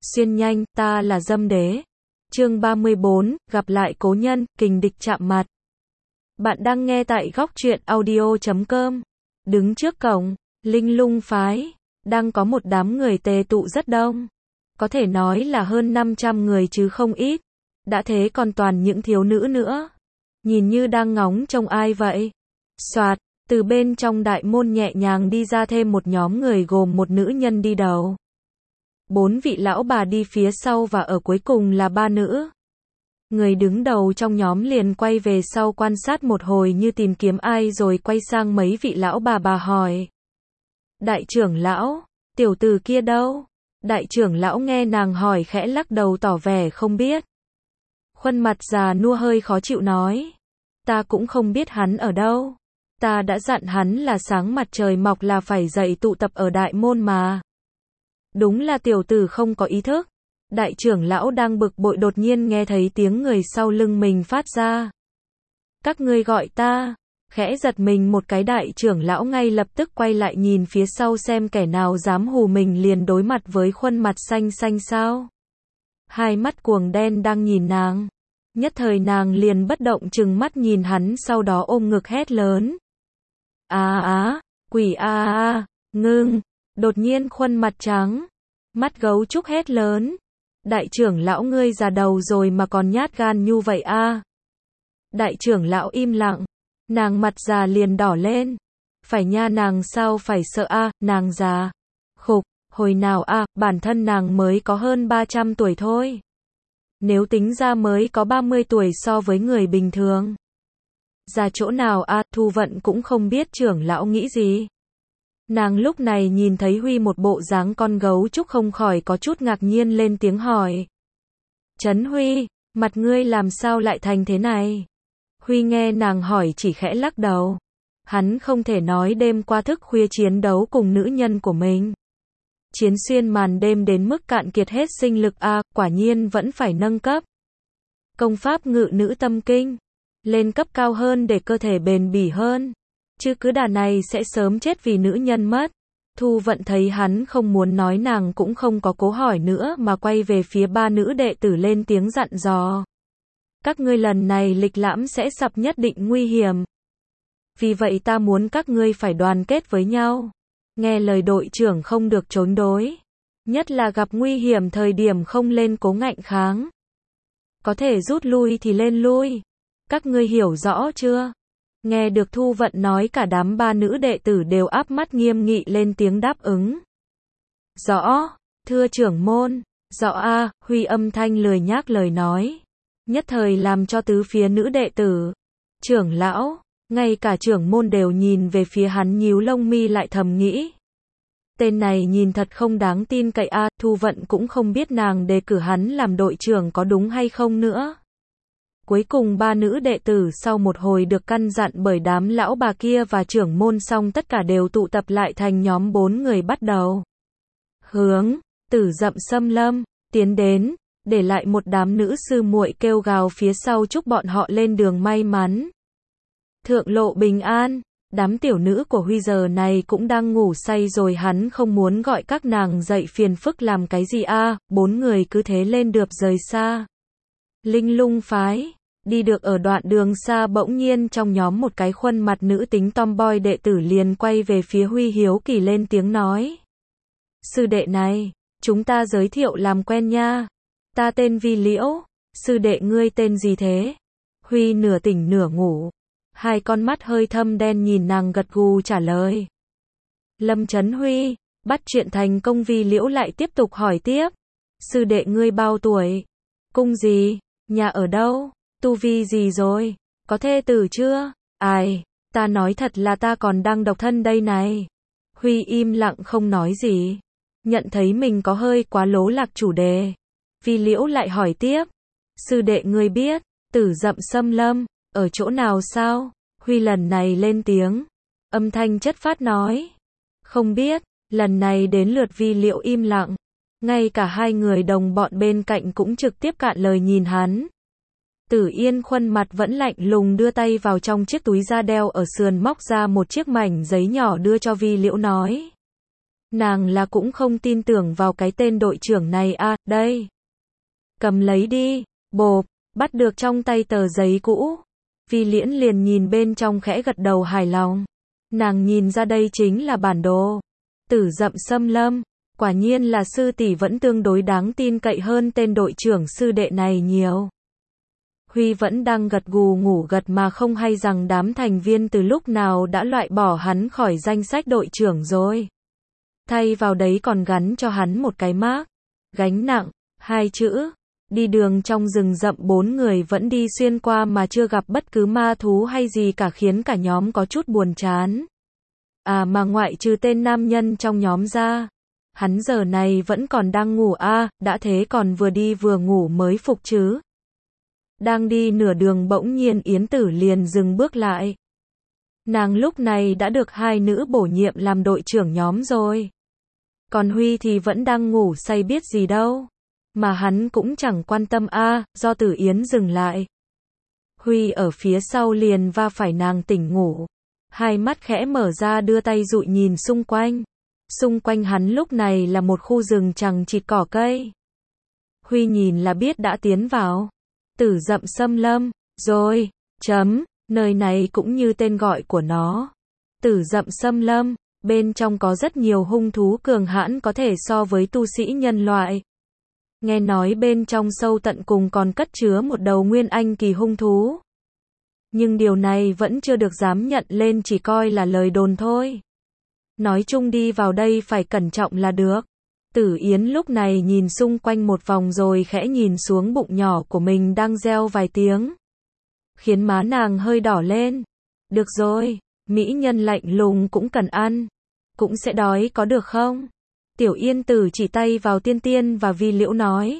Xuyên nhanh, ta là Dâm Đế. Chương 34, gặp lại cố nhân, kình địch chạm mặt. Bạn đang nghe tại góc truyện audio.com. Đứng trước cổng, Linh Lung phái, đang có một đám người tề tụ rất đông. Có thể nói là hơn 500 người chứ không ít. Đã thế còn toàn những thiếu nữ nữa. Nhìn như đang ngóng trông ai vậy? Soạt, từ bên trong đại môn nhẹ nhàng đi ra thêm một nhóm người gồm một nữ nhân đi đầu. 4 vị lão bà đi phía sau và ở cuối cùng là 3 nữ. Người đứng đầu trong nhóm liền quay về sau quan sát một hồi như tìm kiếm ai rồi quay sang mấy vị lão bà hỏi. Đại trưởng lão, tiểu tử kia đâu? Đại trưởng lão nghe nàng hỏi khẽ lắc đầu tỏ vẻ không biết. Khuôn mặt già nua hơi khó chịu nói. Ta cũng không biết hắn ở đâu. Ta đã dặn hắn là sáng mặt trời mọc là phải dậy tụ tập ở đại môn mà. Đúng là tiểu tử không có ý thức. Đại trưởng lão đang bực bội đột nhiên nghe thấy tiếng người sau lưng mình phát ra. Các ngươi gọi ta. Khẽ giật mình một cái, đại trưởng lão ngay lập tức quay lại nhìn phía sau xem kẻ nào dám hù mình, liền đối mặt với khuôn mặt xanh xanh sao. Hai mắt cuồng đen đang nhìn nàng. Nhất thời nàng liền bất động trừng mắt nhìn hắn, sau đó ôm ngực hét lớn. Quỷ ngưng. Đột nhiên khuôn mặt trắng. Mắt gấu trúc hét lớn. Đại trưởng lão ngươi già đầu rồi mà còn nhát gan như vậy à? Đại trưởng lão im lặng. Nàng mặt già liền đỏ lên. Phải nha, nàng sao phải sợ à, nàng già. Khục, hồi nào à, bản thân nàng mới có hơn 300 tuổi thôi. Nếu tính ra mới có 30 tuổi so với người bình thường. Già chỗ nào à, Thu Vận cũng không biết trưởng lão nghĩ gì. Nàng lúc này nhìn thấy Huy một bộ dáng con gấu trúc không khỏi có chút ngạc nhiên lên tiếng hỏi. Trấn Huy, mặt ngươi làm sao lại thành thế này? Huy nghe nàng hỏi chỉ khẽ lắc đầu. Hắn không thể nói đêm qua thức khuya chiến đấu cùng nữ nhân của mình. Chiến xuyên màn đêm đến mức cạn kiệt hết sinh lực à, quả nhiên vẫn phải nâng cấp. Công pháp ngự nữ tâm kinh. Lên cấp cao hơn để cơ thể bền bỉ hơn. Chứ cứ đà này sẽ sớm chết vì nữ nhân mất. Thu Vận thấy hắn không muốn nói, nàng cũng không có cố hỏi nữa mà quay về phía 3 nữ đệ tử lên tiếng dặn dò. Các ngươi lần này lịch lãm sẽ sập nhất định nguy hiểm. Vì vậy ta muốn các ngươi phải đoàn kết với nhau. Nghe lời đội trưởng, không được trốn đối. Nhất là gặp nguy hiểm thời điểm không lên cố ngạnh kháng. Có thể rút lui thì lên lui. Các ngươi hiểu rõ chưa? Nghe được Thu Vận nói, cả đám 3 nữ đệ tử đều áp mắt nghiêm nghị lên tiếng đáp ứng. Rõ, thưa trưởng môn. Rõ a, Huy âm thanh lười nhác lời nói. Nhất thời làm cho tứ phía nữ đệ tử, trưởng lão, ngay cả trưởng môn đều nhìn về phía hắn, nhíu lông mi lại thầm nghĩ. Tên này nhìn thật không đáng tin cậy a. Thu Vận cũng không biết nàng đề cử hắn làm đội trưởng có đúng hay không nữa. Cuối cùng 3 nữ đệ tử sau một hồi được căn dặn bởi đám lão bà kia và trưởng môn xong, tất cả đều tụ tập lại thành nhóm 4 người, bắt đầu hướng Tử Dậm Xâm Lâm tiến đến, để lại một đám nữ sư muội kêu gào phía sau chúc bọn họ lên đường may mắn, thượng lộ bình an. Đám tiểu nữ của Huy giờ này cũng đang ngủ say rồi, hắn không muốn gọi các nàng dậy phiền phức làm cái gì a. 4 người cứ thế lên được rời xa Linh Lung phái. Đi được ở đoạn đường xa, bỗng nhiên trong nhóm một cái khuôn mặt nữ tính tomboy đệ tử liền quay về phía Huy hiếu kỳ lên tiếng nói. Sư đệ này, chúng ta giới thiệu làm quen nha. Ta tên Vi Liễu, sư đệ ngươi tên gì thế? Huy nửa tỉnh nửa ngủ. Hai con mắt hơi thâm đen nhìn nàng gật gù trả lời. Lâm Trấn Huy. Bắt chuyện thành công, Vi Liễu lại tiếp tục hỏi tiếp. Sư đệ ngươi bao tuổi? Cung gì? Nhà ở đâu? Tu vi gì rồi? Có thê tử chưa? Ai? Ta nói thật là ta còn đang độc thân đây này. Huy im lặng không nói gì. Nhận thấy mình có hơi quá lố lạc chủ đề. Vi Liễu lại hỏi tiếp. Sư đệ ngươi biết Tử Dậm Xâm Lâm ở chỗ nào sao? Huy lần này lên tiếng. Âm thanh chất phát nói. Không biết. Lần này đến lượt Vi Liễu im lặng. Ngay cả hai người đồng bọn bên cạnh cũng trực tiếp cạn lời nhìn hắn. Tử Yên khuôn mặt vẫn lạnh lùng đưa tay vào trong chiếc túi da đeo ở sườn, móc ra một chiếc mảnh giấy nhỏ đưa cho Vi Liễu nói. Nàng là cũng không tin tưởng vào cái tên đội trưởng này à, đây. Cầm lấy đi, bộp, bắt được trong tay tờ giấy cũ. Vi Liễn liền nhìn bên trong khẽ gật đầu hài lòng. Nàng nhìn ra đây chính là bản đồ. Tử Dậm Xâm Lâm, quả nhiên là sư tỷ vẫn tương đối đáng tin cậy hơn tên đội trưởng sư đệ này nhiều. Huy vẫn đang gật gù ngủ gật mà không hay rằng đám thành viên từ lúc nào đã loại bỏ hắn khỏi danh sách đội trưởng rồi. Thay vào đấy còn gắn cho hắn một cái mác, gánh nặng, 2 chữ. Đi đường trong rừng rậm 4 người vẫn đi xuyên qua mà chưa gặp bất cứ ma thú hay gì cả khiến cả nhóm có chút buồn chán. À mà ngoại trừ tên nam nhân trong nhóm ra, hắn giờ này vẫn còn đang ngủ à, đã thế còn vừa đi vừa ngủ mới phục chứ. Đang đi nửa đường bỗng nhiên Yến Tử liền dừng bước lại. Nàng lúc này đã được 2 nữ bổ nhiệm làm đội trưởng nhóm rồi. Còn Huy thì vẫn đang ngủ say biết gì đâu. Mà hắn cũng chẳng quan tâm à, do Tử Yến dừng lại. Huy ở phía sau liền va phải nàng tỉnh ngủ. Hai mắt khẽ mở ra đưa tay dụi nhìn xung quanh. Xung quanh hắn lúc này là một khu rừng chằng chịt cỏ cây. Huy nhìn là biết đã tiến vào Tử Dậm Xâm Lâm, rồi, nơi này cũng như tên gọi của nó. Tử Dậm Xâm Lâm, bên trong có rất nhiều hung thú cường hãn có thể so với tu sĩ nhân loại. Nghe nói bên trong sâu tận cùng còn cất chứa một đầu nguyên anh kỳ hung thú. Nhưng điều này vẫn chưa được dám nhận lên, chỉ coi là lời đồn thôi. Nói chung đi vào đây phải cẩn trọng là được. Tử Yến lúc này nhìn xung quanh một vòng rồi khẽ nhìn xuống bụng nhỏ của mình đang reo vài tiếng. Khiến má nàng hơi đỏ lên. Được rồi, mỹ nhân lạnh lùng cũng cần ăn. Cũng sẽ đói có được không? Tiểu Yên Tử chỉ tay vào Tiên Tiên và Vi Liễu nói.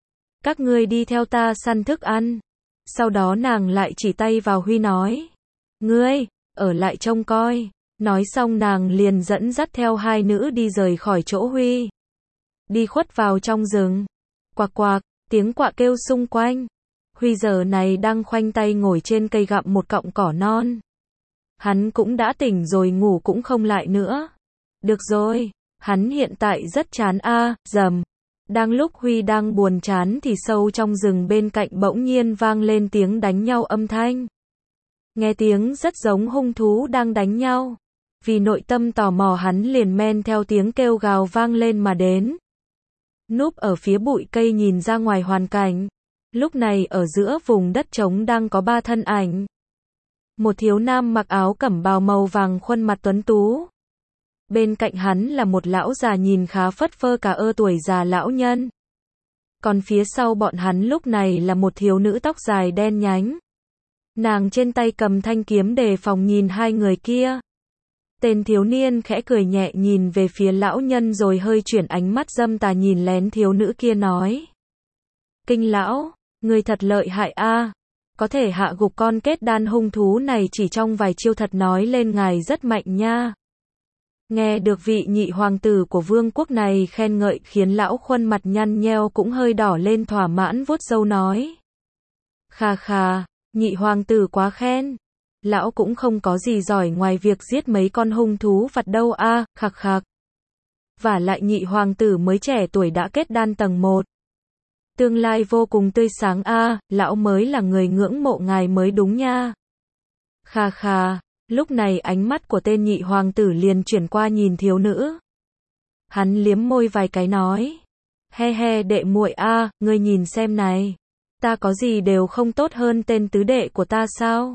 Các ngươi đi theo ta săn thức ăn. Sau đó nàng lại chỉ tay vào Huy nói. Ngươi, ở lại trông coi. Nói xong nàng liền dẫn dắt theo 2 nữ đi rời khỏi chỗ Huy. Đi khuất vào trong rừng. Quạc quạc, tiếng quạ kêu xung quanh. Huy giờ này đang khoanh tay ngồi trên cây gặm một cọng cỏ non. Hắn cũng đã tỉnh rồi, ngủ cũng không lại nữa. Được rồi, hắn hiện tại rất chán a, rầm. Đang lúc Huy đang buồn chán thì sâu trong rừng bên cạnh bỗng nhiên vang lên tiếng đánh nhau âm thanh. Nghe tiếng rất giống hung thú đang đánh nhau. Vì nội tâm tò mò hắn liền men theo tiếng kêu gào vang lên mà đến. Núp ở phía bụi cây nhìn ra ngoài hoàn cảnh. Lúc này ở giữa vùng đất trống đang có 3 thân ảnh. Một thiếu nam mặc áo cẩm bào màu vàng khuôn mặt tuấn tú. Bên cạnh hắn là một lão già nhìn khá phất phơ cả tuổi già lão nhân. Còn phía sau bọn hắn lúc này là một thiếu nữ tóc dài đen nhánh. Nàng trên tay cầm thanh kiếm đề phòng nhìn 2 người kia. Tên thiếu niên khẽ cười nhẹ nhìn về phía lão nhân rồi hơi chuyển ánh mắt dâm tà nhìn lén thiếu nữ kia nói. Kinh lão, người thật lợi hại a, có thể hạ gục con kết đan hung thú này chỉ trong vài chiêu, thật nói lên ngài rất mạnh nha. Nghe được vị nhị hoàng tử của vương quốc này khen ngợi khiến lão khuôn mặt nhăn nheo cũng hơi đỏ lên, thỏa mãn vuốt râu nói. Khà khà, nhị hoàng tử quá khen. Lão cũng không có gì giỏi ngoài việc giết mấy con hung thú vặt đâu a, khạc khạc. Vả lại nhị hoàng tử mới trẻ tuổi đã kết đan tầng 1. Tương lai vô cùng tươi sáng a, lão mới là người ngưỡng mộ ngài mới đúng nha. Khà khà, lúc này ánh mắt của tên nhị hoàng tử liền chuyển qua nhìn thiếu nữ. Hắn liếm môi vài cái nói. He he đệ muội a, ngươi nhìn xem này. Ta có gì đều không tốt hơn tên tứ đệ của ta sao?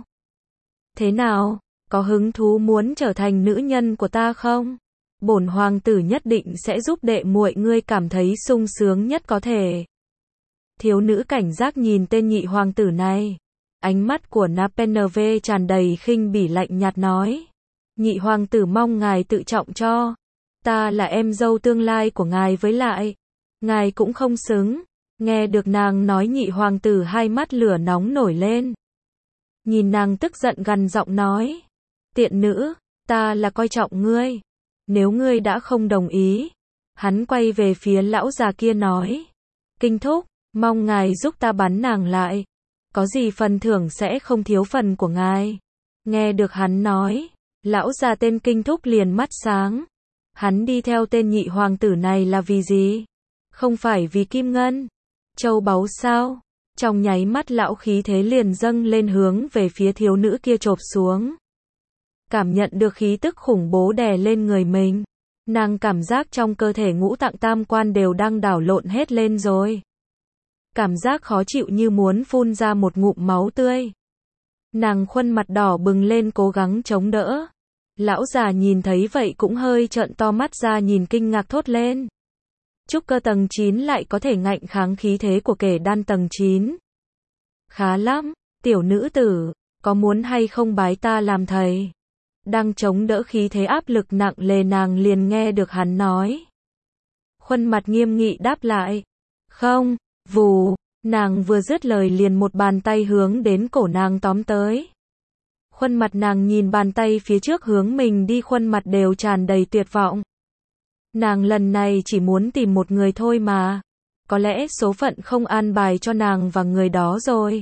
Thế nào, có hứng thú muốn trở thành nữ nhân của ta không? Bổn hoàng tử nhất định sẽ giúp đệ muội ngươi cảm thấy sung sướng nhất có thể. Thiếu nữ cảnh giác nhìn tên nhị hoàng tử này. Ánh mắt của NPNV tràn đầy khinh bỉ lạnh nhạt nói. Nhị hoàng tử mong ngài tự trọng cho. Ta là em dâu tương lai của ngài, với lại ngài cũng không xứng. Nghe được nàng nói nhị hoàng tử hai mắt lửa nóng nổi lên. Nhìn nàng tức giận gằn giọng nói. Tiện nữ, ta là coi trọng ngươi. Nếu ngươi đã không đồng ý. Hắn quay về phía lão già kia nói. Kinh thúc, mong ngài giúp ta bắn nàng lại. Có gì phần thưởng sẽ không thiếu phần của ngài. Nghe được hắn nói. Lão già tên Kinh thúc liền mắt sáng. Hắn đi theo tên nhị hoàng tử này là vì gì? Không phải vì kim ngân, châu báu sao? Trong nháy mắt lão khí thế liền dâng lên hướng về phía thiếu nữ kia chộp xuống. Cảm nhận được khí tức khủng bố đè lên người mình. Nàng cảm giác trong cơ thể ngũ tạng tam quan đều đang đảo lộn hết lên rồi. Cảm giác khó chịu như muốn phun ra một ngụm máu tươi. Nàng khuôn mặt đỏ bừng lên cố gắng chống đỡ. Lão già nhìn thấy vậy cũng hơi trợn to mắt ra nhìn kinh ngạc thốt lên. Trúc cơ tầng 9 lại có thể ngạnh kháng khí thế của kẻ đan tầng 9. Khá lắm, tiểu nữ tử, có muốn hay không bái ta làm thầy? Đang chống đỡ khí thế áp lực nặng nề nàng liền nghe được hắn nói. Khuôn mặt nghiêm nghị đáp lại. Không, vù, nàng vừa dứt lời liền một bàn tay hướng đến cổ nàng tóm tới. Khuôn mặt nàng nhìn bàn tay phía trước hướng mình đi khuôn mặt đều tràn đầy tuyệt vọng. Nàng lần này chỉ muốn tìm một người thôi mà. Có lẽ số phận không an bài cho nàng và người đó rồi.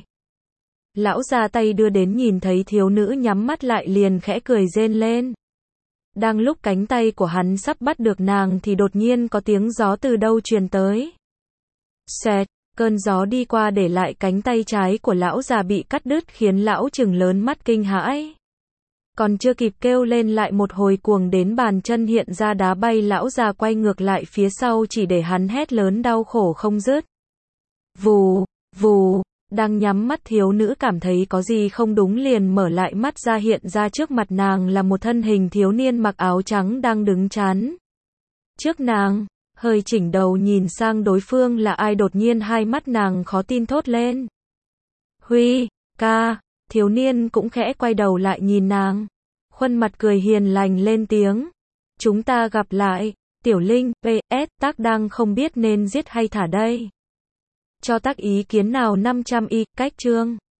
Lão già tay đưa đến nhìn thấy thiếu nữ nhắm mắt lại liền khẽ cười rên lên. Đang lúc cánh tay của hắn sắp bắt được nàng thì đột nhiên có tiếng gió từ đâu truyền tới. Xẹt, cơn gió đi qua để lại cánh tay trái của lão già bị cắt đứt khiến lão trừng lớn mắt kinh hãi. Còn chưa kịp kêu lên lại một hồi cuồng đến bàn chân hiện ra đá bay lão già quay ngược lại phía sau chỉ để hắn hét lớn đau khổ không dứt. Vù, vù, đang nhắm mắt thiếu nữ cảm thấy có gì không đúng liền mở lại mắt ra hiện ra trước mặt nàng là một thân hình thiếu niên mặc áo trắng đang đứng chắn trước nàng, hơi chỉnh đầu nhìn sang đối phương là ai đột nhiên hai mắt nàng khó tin thốt lên. Huy, ca. Thiếu niên cũng khẽ quay đầu lại nhìn nàng. Khuôn mặt cười hiền lành lên tiếng. Chúng ta gặp lại. Tiểu Linh, PS, tác đang không biết nên giết hay thả đây. Cho tác ý kiến nào 500 y, cách chương.